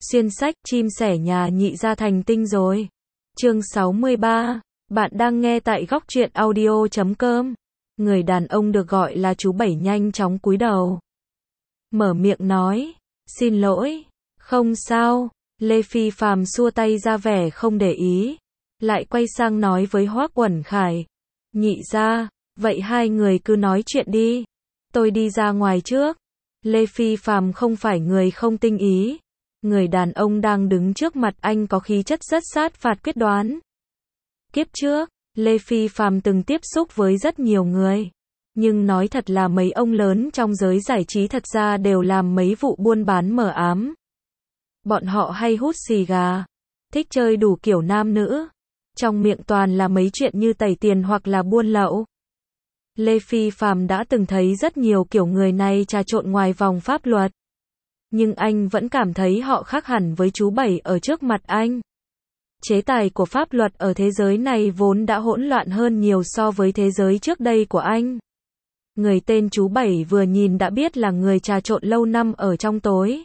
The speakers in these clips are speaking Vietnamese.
Xuyên sách, chim sẻ nhà Nhị Gia thành tinh rồi. Chương 63. Bạn đang nghe tại góc truyện audio.com. Người đàn ông được gọi là chú Bảy nhanh chóng cúi đầu. Mở miệng nói, xin lỗi. Không sao. Lê Phi Phàm xua tay ra vẻ không để ý. Lại quay sang nói với Hoắc Uẩn Khải. Nhị Gia, vậy hai người cứ nói chuyện đi. Tôi đi ra ngoài trước. Lê Phi Phàm không phải người không tinh ý. Người đàn ông đang đứng trước mặt anh có khí chất rất sát phạt quyết đoán. Kiếp trước, Lê Phi Phàm từng tiếp xúc với rất nhiều người. Nhưng nói thật là mấy ông lớn trong giới giải trí thật ra đều làm mấy vụ buôn bán mờ ám. Bọn họ hay hút xì gà, thích chơi đủ kiểu nam nữ. Trong miệng toàn là mấy chuyện như tẩy tiền hoặc là buôn lậu. Lê Phi Phàm đã từng thấy rất nhiều kiểu người này trà trộn ngoài vòng pháp luật. Nhưng anh vẫn cảm thấy họ khác hẳn với chú Bảy ở trước mặt anh. Chế tài của pháp luật ở thế giới này vốn đã hỗn loạn hơn nhiều so với thế giới trước đây của anh. Người tên chú Bảy vừa nhìn đã biết là người trà trộn lâu năm ở trong tối.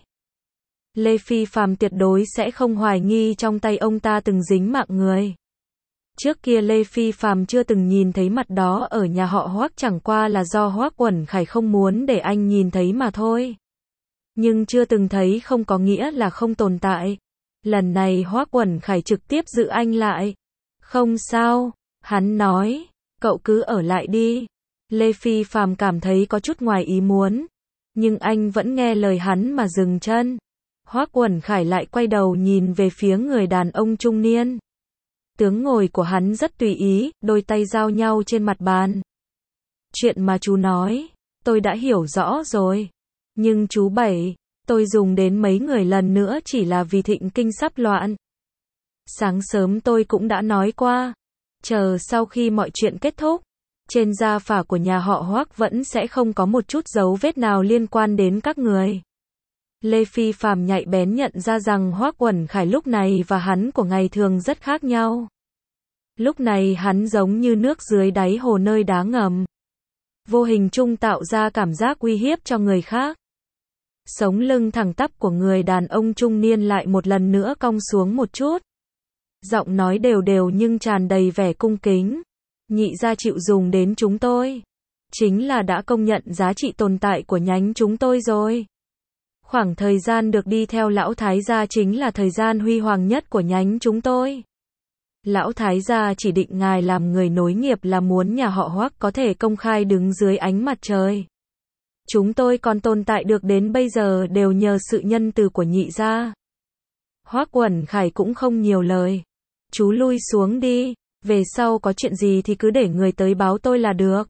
Lê Phi Phàm tuyệt đối sẽ không hoài nghi trong tay ông ta từng dính mạng người. Trước kia Lê Phi Phàm chưa từng nhìn thấy mặt đó ở nhà họ Hoắc, chẳng qua là do Hoắc Uẩn Khải không muốn để anh nhìn thấy mà thôi. Nhưng chưa từng thấy không có nghĩa là không tồn tại. Lần này Hoắc Uẩn Khải trực tiếp giữ anh lại. Không sao, hắn nói, cậu cứ ở lại đi. Lê Phi Phàm cảm thấy có chút ngoài ý muốn. Nhưng anh vẫn nghe lời hắn mà dừng chân. Hoắc Uẩn Khải lại quay đầu nhìn về phía người đàn ông trung niên. Tướng ngồi của hắn rất tùy ý, đôi tay giao nhau trên mặt bàn. Chuyện mà chú nói, tôi đã hiểu rõ rồi. Nhưng chú Bảy, tôi dùng đến mấy người lần nữa chỉ là vì thịnh kinh sắp loạn. Sáng sớm tôi cũng đã nói qua. Chờ sau khi mọi chuyện kết thúc, trên gia phả của nhà họ Hoắc vẫn sẽ không có một chút dấu vết nào liên quan đến các người. Lê Phi Phàm nhạy bén nhận ra rằng Hoắc Uẩn Khải lúc này và hắn của ngày thường rất khác nhau. Lúc này hắn giống như nước dưới đáy hồ nơi đá ngầm. Vô hình chung tạo ra cảm giác uy hiếp cho người khác. Sống lưng thẳng tắp của người đàn ông trung niên lại một lần nữa cong xuống một chút. Giọng nói đều đều nhưng tràn đầy vẻ cung kính. Nhị gia chịu dùng đến chúng tôi. Chính là đã công nhận giá trị tồn tại của nhánh chúng tôi rồi. Khoảng thời gian được đi theo lão thái gia chính là thời gian huy hoàng nhất của nhánh chúng tôi. Lão thái gia chỉ định ngài làm người nối nghiệp là muốn nhà họ Hoắc có thể công khai đứng dưới ánh mặt trời. Chúng tôi còn tồn tại được đến bây giờ đều nhờ sự nhân từ của nhị gia. Hoắc Uẩn Khải cũng không nhiều lời. Chú lui xuống đi, về sau có chuyện gì thì cứ để người tới báo tôi là được.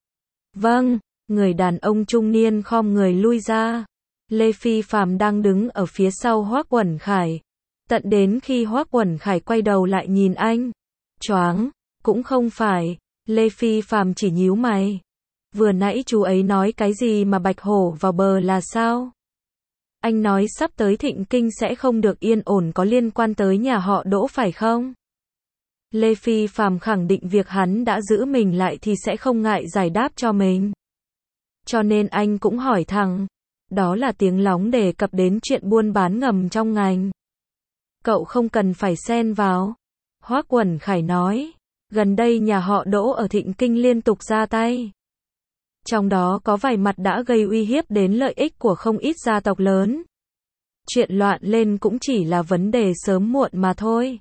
Vâng, người đàn ông trung niên khom người lui ra. Lê Phi Phàm đang đứng ở phía sau Hoắc Uẩn Khải. Tận đến khi Hoắc Uẩn Khải quay đầu lại nhìn anh. Choáng, cũng không phải. Lê Phi Phàm chỉ nhíu mày. Vừa nãy chú ấy nói cái gì mà bạch hổ vào bờ là sao? Anh nói sắp tới thịnh kinh sẽ không được yên ổn có liên quan tới nhà họ Đỗ phải không? Lê Phi Phàm khẳng định việc hắn đã giữ mình lại thì sẽ không ngại giải đáp cho mình. Cho nên anh cũng hỏi thẳng. Đó là tiếng lóng đề cập đến chuyện buôn bán ngầm trong ngành. Cậu không cần phải xen vào. Hoắc Uẩn Khải nói. Gần đây nhà họ Đỗ ở thịnh kinh liên tục ra tay. Trong đó có vài mặt đã gây uy hiếp đến lợi ích của không ít gia tộc lớn. Chuyện loạn lên cũng chỉ là vấn đề sớm muộn mà thôi.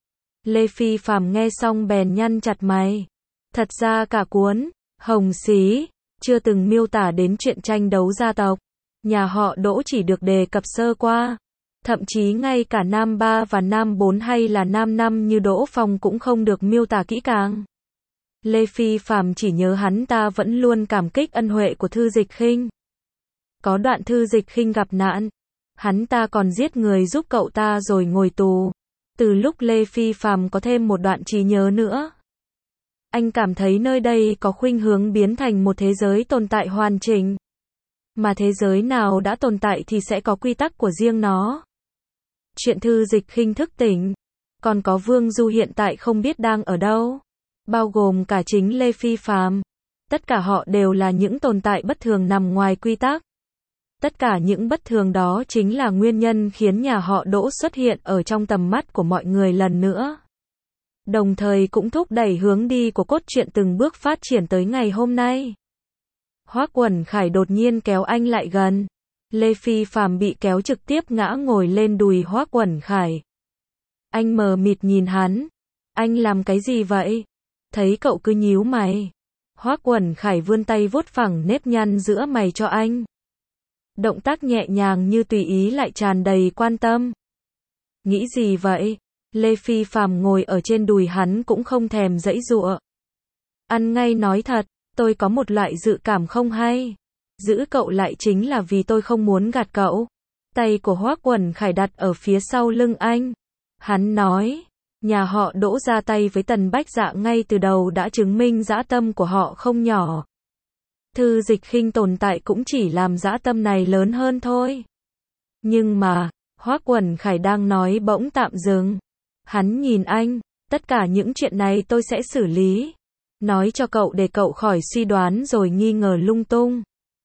Lê Phi Phàm nghe xong bèn nhăn chặt mày. Thật ra cả cuốn Hồng Xí chưa từng miêu tả đến chuyện tranh đấu gia tộc. Nhà họ Đỗ chỉ được đề cập sơ qua. Thậm chí ngay cả Nam 3 và Nam 4 hay là Nam 5 như Đỗ Phong cũng không được miêu tả kỹ càng. Lê Phi Phàm chỉ nhớ hắn ta vẫn luôn cảm kích ân huệ của Thư Dịch Khinh. Có đoạn Thư Dịch Khinh gặp nạn, hắn ta còn giết người giúp cậu ta rồi ngồi tù. Từ lúc Lê Phi Phàm có thêm một đoạn trí nhớ nữa. Anh cảm thấy nơi đây có khuynh hướng biến thành một thế giới tồn tại hoàn chỉnh. Mà thế giới nào đã tồn tại thì sẽ có quy tắc của riêng nó. Chuyện Thư Dịch Khinh thức tỉnh. Còn có Vương Du hiện tại không biết đang ở đâu. Bao gồm cả chính Lê Phi Phàm. Tất cả họ đều là những tồn tại bất thường nằm ngoài quy tắc. Tất cả những bất thường đó chính là nguyên nhân khiến nhà họ Đỗ xuất hiện ở trong tầm mắt của mọi người lần nữa. Đồng thời cũng thúc đẩy hướng đi của cốt truyện từng bước phát triển tới ngày hôm nay. Hoắc Uẩn Khải đột nhiên kéo anh lại gần. Lê Phi Phạm bị kéo trực tiếp ngã ngồi lên đùi Hoắc Uẩn Khải. Anh mờ mịt nhìn hắn. Anh làm cái gì vậy? Thấy cậu cứ nhíu mày. Hoắc Uẩn Khải vươn tay vuốt phẳng nếp nhăn giữa mày cho anh. Động tác nhẹ nhàng như tùy ý lại tràn đầy quan tâm. Nghĩ gì vậy? Lê Phi Phạm ngồi ở trên đùi hắn cũng không thèm giãy giụa. Ăn ngay nói thật, tôi có một loại dự cảm không hay. Giữ cậu lại chính là vì tôi không muốn gạt cậu. Tay của Hoắc Uẩn Khải đặt ở phía sau lưng anh. Hắn nói, nhà họ Đỗ ra tay với Tần Bách Dạ ngay từ đầu đã chứng minh dã tâm của họ không nhỏ. Thư Dịch Khinh tồn tại cũng chỉ làm dã tâm này lớn hơn thôi. Nhưng mà, Hoắc Uẩn Khải đang nói bỗng tạm dừng. Hắn nhìn anh, tất cả những chuyện này tôi sẽ xử lý. Nói cho cậu để cậu khỏi suy đoán rồi nghi ngờ lung tung.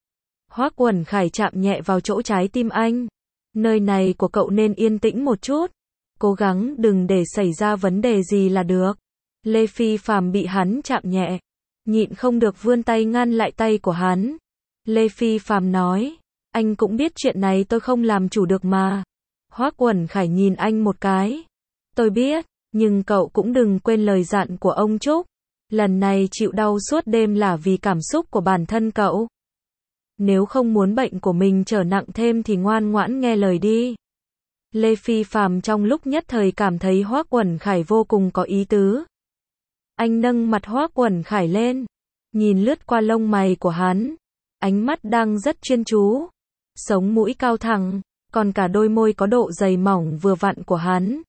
Hoắc Uẩn Khải chạm nhẹ vào chỗ trái tim anh. Nơi này của cậu nên yên tĩnh một chút. Cố gắng đừng để xảy ra vấn đề gì là được. Lê Phi Phạm bị hắn chạm nhẹ. Nhịn không được vươn tay ngăn lại tay của hắn. Lê Phi Phạm nói, anh cũng biết chuyện này tôi không làm chủ được mà. Hoắc Uẩn Khải nhìn anh một cái. Tôi biết, nhưng cậu cũng đừng quên lời dặn của ông Trúc. Lần này chịu đau suốt đêm là vì cảm xúc của bản thân cậu. Nếu không muốn bệnh của mình trở nặng thêm thì ngoan ngoãn nghe lời đi. Lê Phi Phạm trong lúc nhất thời cảm thấy Hoắc Uẩn Khải vô cùng có ý tứ. Anh nâng mặt Hoắc Uẩn Khải lên, nhìn lướt qua lông mày của hắn, ánh mắt đang rất chuyên chú, sống mũi cao thẳng, còn cả đôi môi có độ dày mỏng vừa vặn của hắn.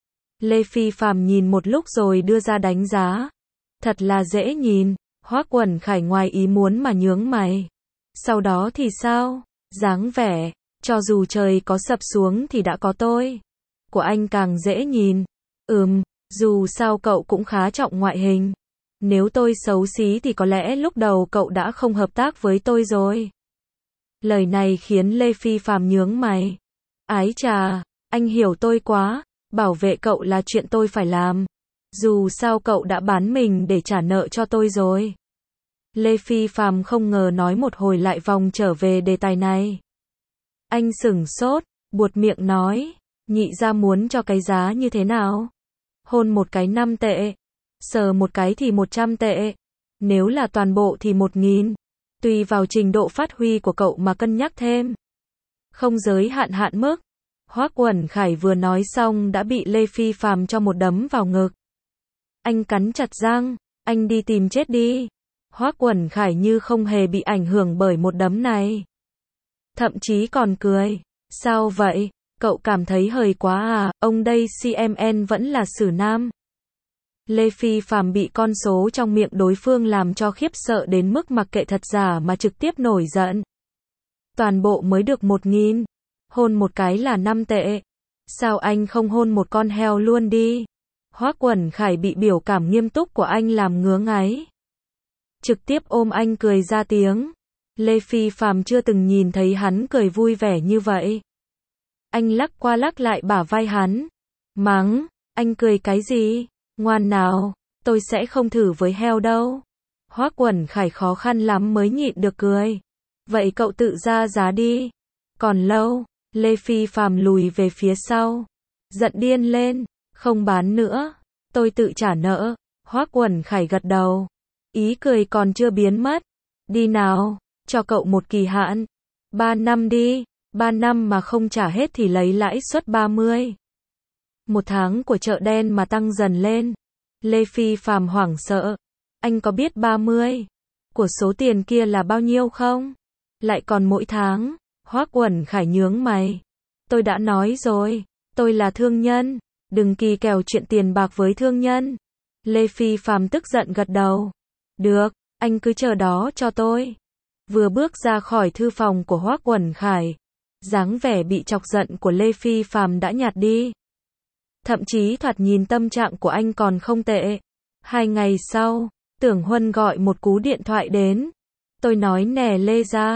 Lê Phi Phạm nhìn một lúc rồi đưa ra đánh giá. Thật là dễ nhìn. Hoắc Uẩn Khải ngoài ý muốn mà nhướng mày. Sau đó thì sao? Dáng vẻ, cho dù trời có sập xuống thì đã có tôi. Của anh càng dễ nhìn. Dù sao cậu cũng khá trọng ngoại hình. Nếu tôi xấu xí thì có lẽ lúc đầu cậu đã không hợp tác với tôi rồi. Lời này khiến Lê Phi Phạm nhướng mày. Ái chà, anh hiểu tôi quá. Bảo vệ cậu là chuyện tôi phải làm. Dù sao cậu đã bán mình để trả nợ cho tôi rồi. Lê Phi Phạm không ngờ nói một hồi lại vòng trở về đề tài này. Anh sửng sốt, buột miệng nói, nhị gia muốn cho cái giá như thế nào? Hôn một cái 5 tệ, sờ một cái thì 100 tệ, nếu là toàn bộ thì 1.000, tùy vào trình độ phát huy của cậu mà cân nhắc thêm. Không giới hạn hạn mức. Hoắc Uẩn Khải vừa nói xong đã bị Lê Phi Phạm cho một đấm vào ngực. Anh cắn chặt răng, anh đi tìm chết đi. Hoắc Uẩn Khải như không hề bị ảnh hưởng bởi một đấm này. Thậm chí còn cười. Sao vậy? Cậu cảm thấy hời quá à? Ông đây CMN vẫn là xử nam. Lê Phi Phạm bị con số trong miệng đối phương làm cho khiếp sợ đến mức mặc kệ thật giả mà trực tiếp nổi giận. Toàn bộ mới được 1.000. Hôn một cái là 5 tệ. Sao anh không hôn một con heo luôn đi? Hoắc Uẩn Khải bị biểu cảm nghiêm túc của anh làm ngứa ngáy. Trực tiếp ôm anh cười ra tiếng. Lê Phi Phạm chưa từng nhìn thấy hắn cười vui vẻ như vậy. Anh lắc qua lắc lại bả vai hắn. Mắng, anh cười cái gì? Ngoan nào, tôi sẽ không thử với heo đâu. Hoắc Uẩn Khải khó khăn lắm mới nhịn được cười. Vậy cậu tự ra giá đi. Còn lâu. Lê Phi Phạm lùi về phía sau. Giận điên lên. Không bán nữa. Tôi tự trả nợ. Hoắc Uẩn Khải gật đầu. Ý cười còn chưa biến mất. Đi nào. Cho cậu một kỳ hạn. 3 năm đi. 3 năm mà không trả hết thì lấy lãi suất 30. Một tháng của chợ đen mà tăng dần lên. Lê Phi Phạm hoảng sợ. Anh có biết 30 của số tiền kia là bao nhiêu không? Lại còn mỗi tháng. Hoắc Uẩn Khải nhướng mày. Tôi đã nói rồi. Tôi là thương nhân. Đừng kỳ kèo chuyện tiền bạc với thương nhân. Lê Phi Phạm tức giận gật đầu. Được, anh cứ chờ đó cho tôi. Vừa bước ra khỏi thư phòng của Hoắc Uẩn Khải, dáng vẻ bị chọc giận của Lê Phi Phạm đã nhạt đi. Thậm chí thoạt nhìn tâm trạng của anh còn không tệ. 2 ngày sau, Tưởng Huân gọi một cú điện thoại đến. Tôi nói nè Lê gia,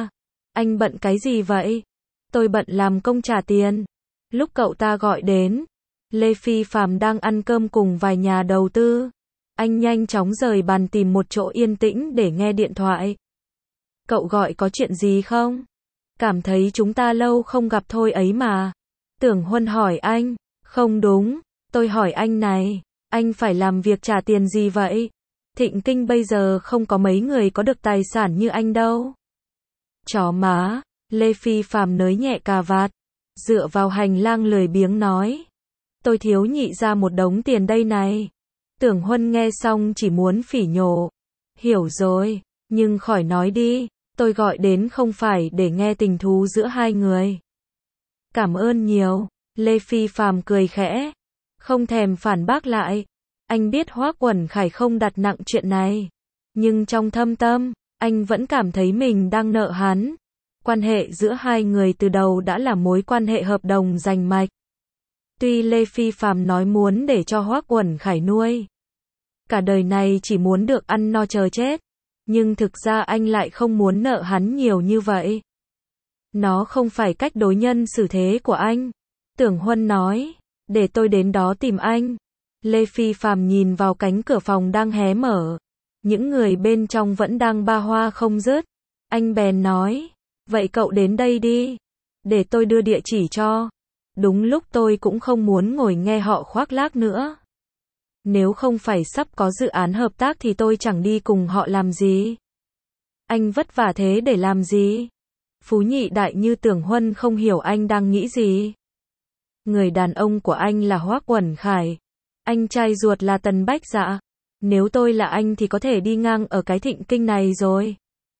Anh bận cái gì vậy? Tôi bận làm công trả tiền. Lúc cậu ta gọi đến, Lê Phi Phạm đang ăn cơm cùng vài nhà đầu tư. Anh nhanh chóng rời bàn tìm một chỗ yên tĩnh để nghe điện thoại. Cậu gọi có chuyện gì không? Cảm thấy chúng ta lâu không gặp thôi ấy mà. Tưởng Huân hỏi anh. Không đúng, tôi hỏi anh này, anh phải làm việc trả tiền gì vậy? Thịnh Kinh bây giờ không có mấy người có được tài sản như anh đâu. Chó má, Lê Phi Phạm nới nhẹ cà vạt, dựa vào hành lang lười biếng nói. Tôi thiếu nhị ra một đống tiền đây này. Tưởng Huân nghe xong chỉ muốn phỉ nhổ. Hiểu rồi, nhưng khỏi nói đi, tôi gọi đến không phải để nghe tình thú giữa hai người. Cảm ơn nhiều, Lê Phi Phạm cười khẽ, không thèm phản bác lại. Anh biết Hoắc Uẩn Khải không đặt nặng chuyện này, nhưng trong thâm tâm, anh vẫn cảm thấy mình đang nợ hắn. Quan hệ giữa hai người từ đầu đã là mối quan hệ hợp đồng rành mạch. Tuy Lê Phi Phạm nói muốn để cho Hoắc Uẩn Khải nuôi cả đời này chỉ muốn được ăn no chờ chết, nhưng thực ra anh lại không muốn nợ hắn nhiều như vậy. Nó không phải cách đối nhân xử thế của anh. Tưởng Huân nói, để tôi đến đó tìm anh. Lê Phi Phạm nhìn vào cánh cửa phòng đang hé mở. Những người bên trong vẫn đang ba hoa không dứt. Anh bèn nói, vậy cậu đến đây đi, để tôi đưa địa chỉ cho. Đúng lúc tôi cũng không muốn ngồi nghe họ khoác lác nữa. Nếu không phải sắp có dự án hợp tác thì tôi chẳng đi cùng họ làm gì. Anh vất vả thế để làm gì? Phú nhị đại như Tưởng Huân không hiểu anh đang nghĩ gì. Người đàn ông của anh là Hoắc Uẩn Khải. Anh trai ruột là Tần Bách Dạ. Nếu tôi là anh thì có thể đi ngang ở cái Thịnh Kinh này rồi.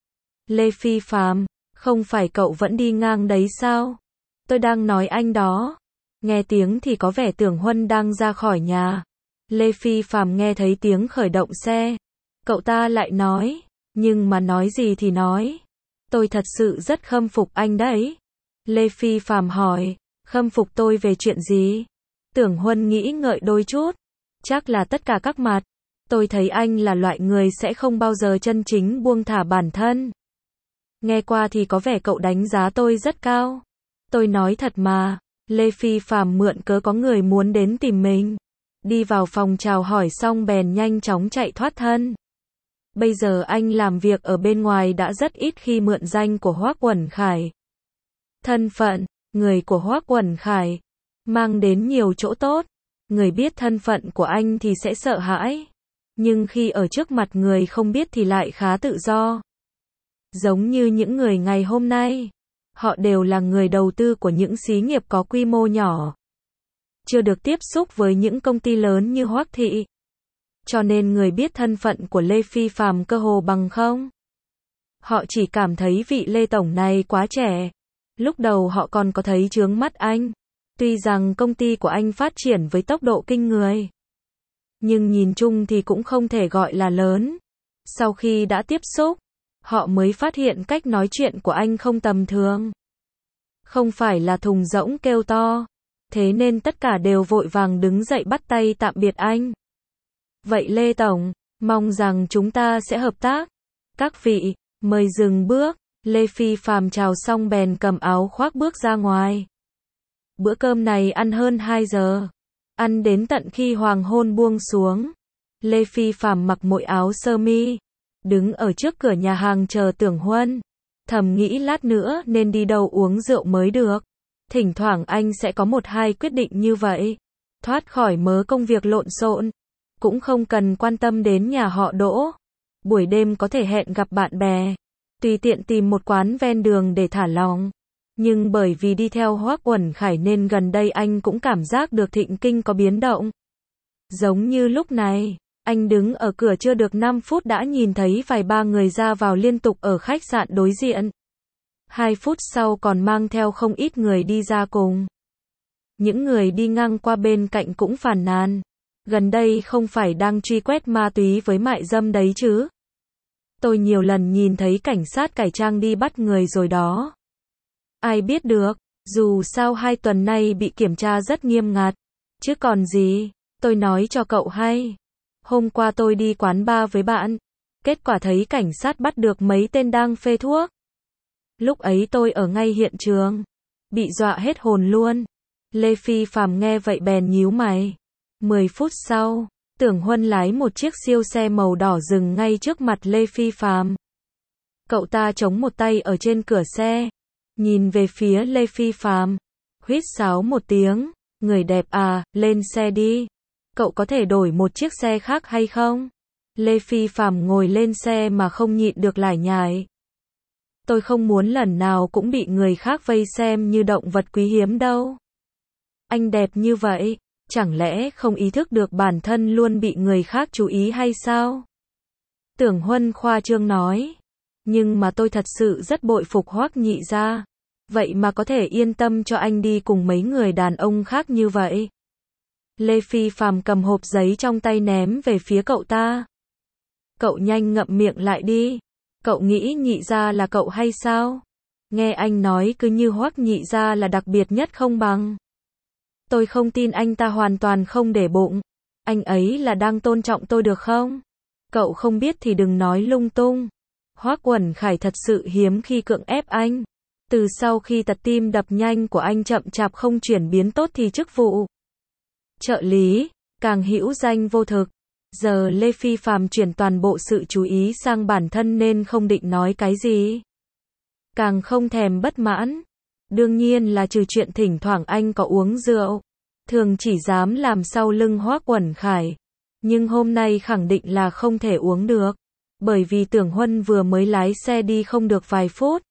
Lê Phi Phạm, không phải cậu vẫn đi ngang đấy sao? Tôi đang nói anh đó. Nghe tiếng thì có vẻ Tưởng Huân đang ra khỏi nhà. Lê Phi Phạm nghe thấy tiếng khởi động xe. Cậu ta lại nói, nhưng mà nói gì thì nói. Tôi thật sự rất khâm phục anh đấy. Lê Phi Phạm hỏi, khâm phục tôi về chuyện gì? Tưởng Huân nghĩ ngợi đôi chút. Chắc là tất cả các mặt. Tôi thấy anh là loại người sẽ không bao giờ chân chính buông thả bản thân. Nghe qua thì có vẻ cậu đánh giá tôi rất cao. Tôi nói thật mà. Lê Phi Phạm mượn cớ có người muốn đến tìm mình. Đi vào phòng chào hỏi xong bèn nhanh chóng chạy thoát thân. Bây giờ anh làm việc ở bên ngoài đã rất ít khi mượn danh của Hoắc Uẩn Khải. Thân phận, người của Hoắc Uẩn Khải, mang đến nhiều chỗ tốt. Người biết thân phận của anh thì sẽ sợ hãi. Nhưng khi ở trước mặt người không biết thì lại khá tự do. Giống như những người ngày hôm nay. Họ đều là người đầu tư của những xí nghiệp có quy mô nhỏ. Chưa được tiếp xúc với những công ty lớn như Hoắc Thị. Cho nên người biết thân phận của Lê Phi Phạm cơ hồ bằng không. Họ chỉ cảm thấy vị Lê Tổng này quá trẻ. Lúc đầu họ còn có thấy chướng mắt anh. Tuy rằng công ty của anh phát triển với tốc độ kinh người. Nhưng nhìn chung thì cũng không thể gọi là lớn. Sau khi đã tiếp xúc, họ mới phát hiện cách nói chuyện của anh không tầm thường. Không phải là thùng rỗng kêu to. Thế nên tất cả đều vội vàng đứng dậy bắt tay tạm biệt anh. Vậy Lê Tổng, mong rằng chúng ta sẽ hợp tác. Các vị, mời dừng bước. Lê Phi Phạm chào xong bèn cầm áo khoác bước ra ngoài. Bữa cơm này ăn hơn 2 giờ. Ăn đến tận khi hoàng hôn buông xuống. Lê Phi Phạm mặc mỗi áo sơ mi. Đứng ở trước cửa nhà hàng chờ Tưởng Huân. Thầm nghĩ lát nữa nên đi đâu uống rượu mới được. Thỉnh thoảng anh sẽ có 1-2 quyết định như vậy. Thoát khỏi mớ công việc lộn xộn. Cũng không cần quan tâm đến nhà họ Đỗ. Buổi đêm có thể hẹn gặp bạn bè. Tùy tiện tìm một quán ven đường để thả lỏng. Nhưng bởi vì đi theo Hoắc Uẩn Khải nên gần đây anh cũng cảm giác được Thịnh Kinh có biến động. Giống như lúc này, anh đứng ở cửa chưa được 5 phút đã nhìn thấy vài ba người ra vào liên tục ở khách sạn đối diện. 2 phút sau còn mang theo không ít người đi ra cùng. Những người đi ngang qua bên cạnh cũng phàn nàn. Gần đây không phải đang truy quét ma túy với mại dâm đấy chứ. Tôi nhiều lần nhìn thấy cảnh sát cải trang đi bắt người rồi đó. Ai biết được, dù sao 2 tuần nay bị kiểm tra rất nghiêm ngặt. Chứ còn gì, tôi nói cho cậu hay. Hôm qua tôi đi quán bar với bạn. Kết quả thấy cảnh sát bắt được mấy tên đang phê thuốc. Lúc ấy tôi ở ngay hiện trường. Bị dọa hết hồn luôn. Lê Phi Phạm nghe vậy bèn nhíu mày. 10 phút sau, Tưởng Huân lái một chiếc siêu xe màu đỏ dừng ngay trước mặt Lê Phi Phạm. Cậu ta chống một tay ở trên cửa xe, nhìn về phía Lê Phi Phạm, huýt sáo một tiếng, người đẹp à, lên xe đi. Cậu có thể đổi một chiếc xe khác hay không? Lê Phi Phạm ngồi lên xe mà không nhịn được lải nhải. Tôi không muốn lần nào cũng bị người khác vây xem như động vật quý hiếm đâu. Anh đẹp như vậy, chẳng lẽ không ý thức được bản thân luôn bị người khác chú ý hay sao? Tưởng Huân khoa trương nói. Nhưng mà tôi thật sự rất bội phục Hoắc nhị gia. Vậy mà có thể yên tâm cho anh đi cùng mấy người đàn ông khác như vậy. Lê Phi Phạm cầm hộp giấy trong tay ném về phía cậu ta. Cậu nhanh ngậm miệng lại đi. Cậu nghĩ nhị gia là cậu hay sao? Nghe anh nói cứ như Hoắc nhị gia là đặc biệt nhất không bằng. Tôi không tin anh ta hoàn toàn không để bụng. Anh ấy là đang tôn trọng tôi được không? Cậu không biết thì đừng nói lung tung. Hoắc Uẩn Khải thật sự hiếm khi cưỡng ép anh. Từ sau khi tật tim đập nhanh của anh chậm chạp không chuyển biến tốt thì chức vụ trợ lý càng hữu danh vô thực. Giờ Lê Phi Phạm chuyển toàn bộ sự chú ý sang bản thân nên không định nói cái gì. Càng không thèm bất mãn. Đương nhiên là trừ chuyện thỉnh thoảng anh có uống rượu, thường chỉ dám làm sau lưng Hoắc Uẩn Khải. Nhưng hôm nay khẳng định là không thể uống được. Bởi vì Tưởng Huân vừa mới lái xe đi không được vài phút.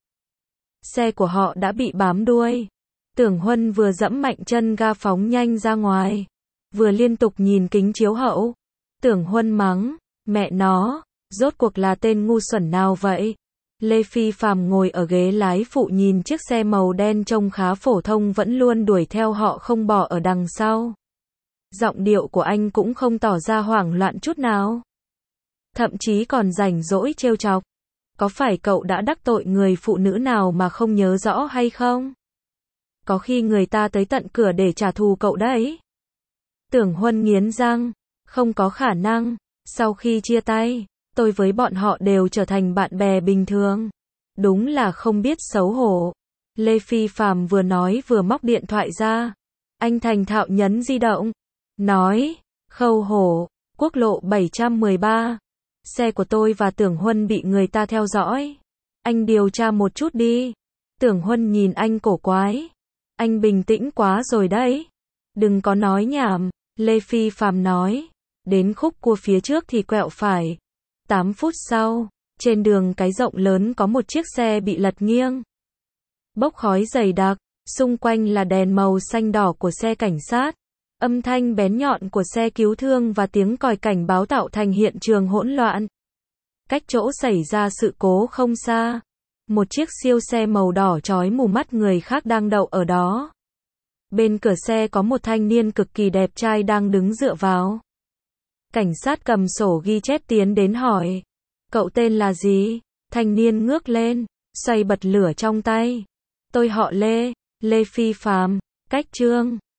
Xe của họ đã bị bám đuôi. Tưởng Huân vừa giẫm mạnh chân ga phóng nhanh ra ngoài. Vừa liên tục nhìn kính chiếu hậu. Tưởng Huân mắng, mẹ nó, rốt cuộc là tên ngu xuẩn nào vậy? Lê Phi Phạm ngồi ở ghế lái phụ nhìn chiếc xe màu đen trông khá phổ thông vẫn luôn đuổi theo họ không bỏ ở đằng sau. Giọng điệu của anh cũng không tỏ ra hoảng loạn chút nào. Thậm chí còn rảnh rỗi trêu chọc. Có phải cậu đã đắc tội người phụ nữ nào mà không nhớ rõ hay không? Có khi người ta tới tận cửa để trả thù cậu đấy. Tưởng Huân nghiến răng, không có khả năng. Sau khi chia tay, tôi với bọn họ đều trở thành bạn bè bình thường. Đúng là không biết xấu hổ. Lê Phi Phạm vừa nói vừa móc điện thoại ra. Anh thành thạo nhấn di động. Nói, Khâu Hổ, quốc lộ 713. Xe của tôi và Tưởng Huân bị người ta theo dõi. Anh điều tra một chút đi. Tưởng Huân nhìn anh cổ quái. Anh bình tĩnh quá rồi đấy. Đừng có nói nhảm. Lê Phi Phạm nói. Đến khúc cua phía trước thì quẹo phải. 8 phút sau, trên đường cái rộng lớn có một chiếc xe bị lật nghiêng. Bốc khói dày đặc, xung quanh là đèn màu xanh đỏ của xe cảnh sát. Âm thanh bén nhọn của xe cứu thương và tiếng còi cảnh báo tạo thành hiện trường hỗn loạn. Cách chỗ xảy ra sự cố không xa, một chiếc siêu xe màu đỏ chói mù mắt người khác đang đậu ở đó. Bên cửa xe có một thanh niên cực kỳ đẹp trai đang đứng dựa vào. Cảnh sát cầm sổ ghi chép tiến đến hỏi. Cậu tên là gì? Thanh niên ngước lên, xoay bật lửa trong tay. Tôi họ Lê, Lê Phi Phạm, cách chương.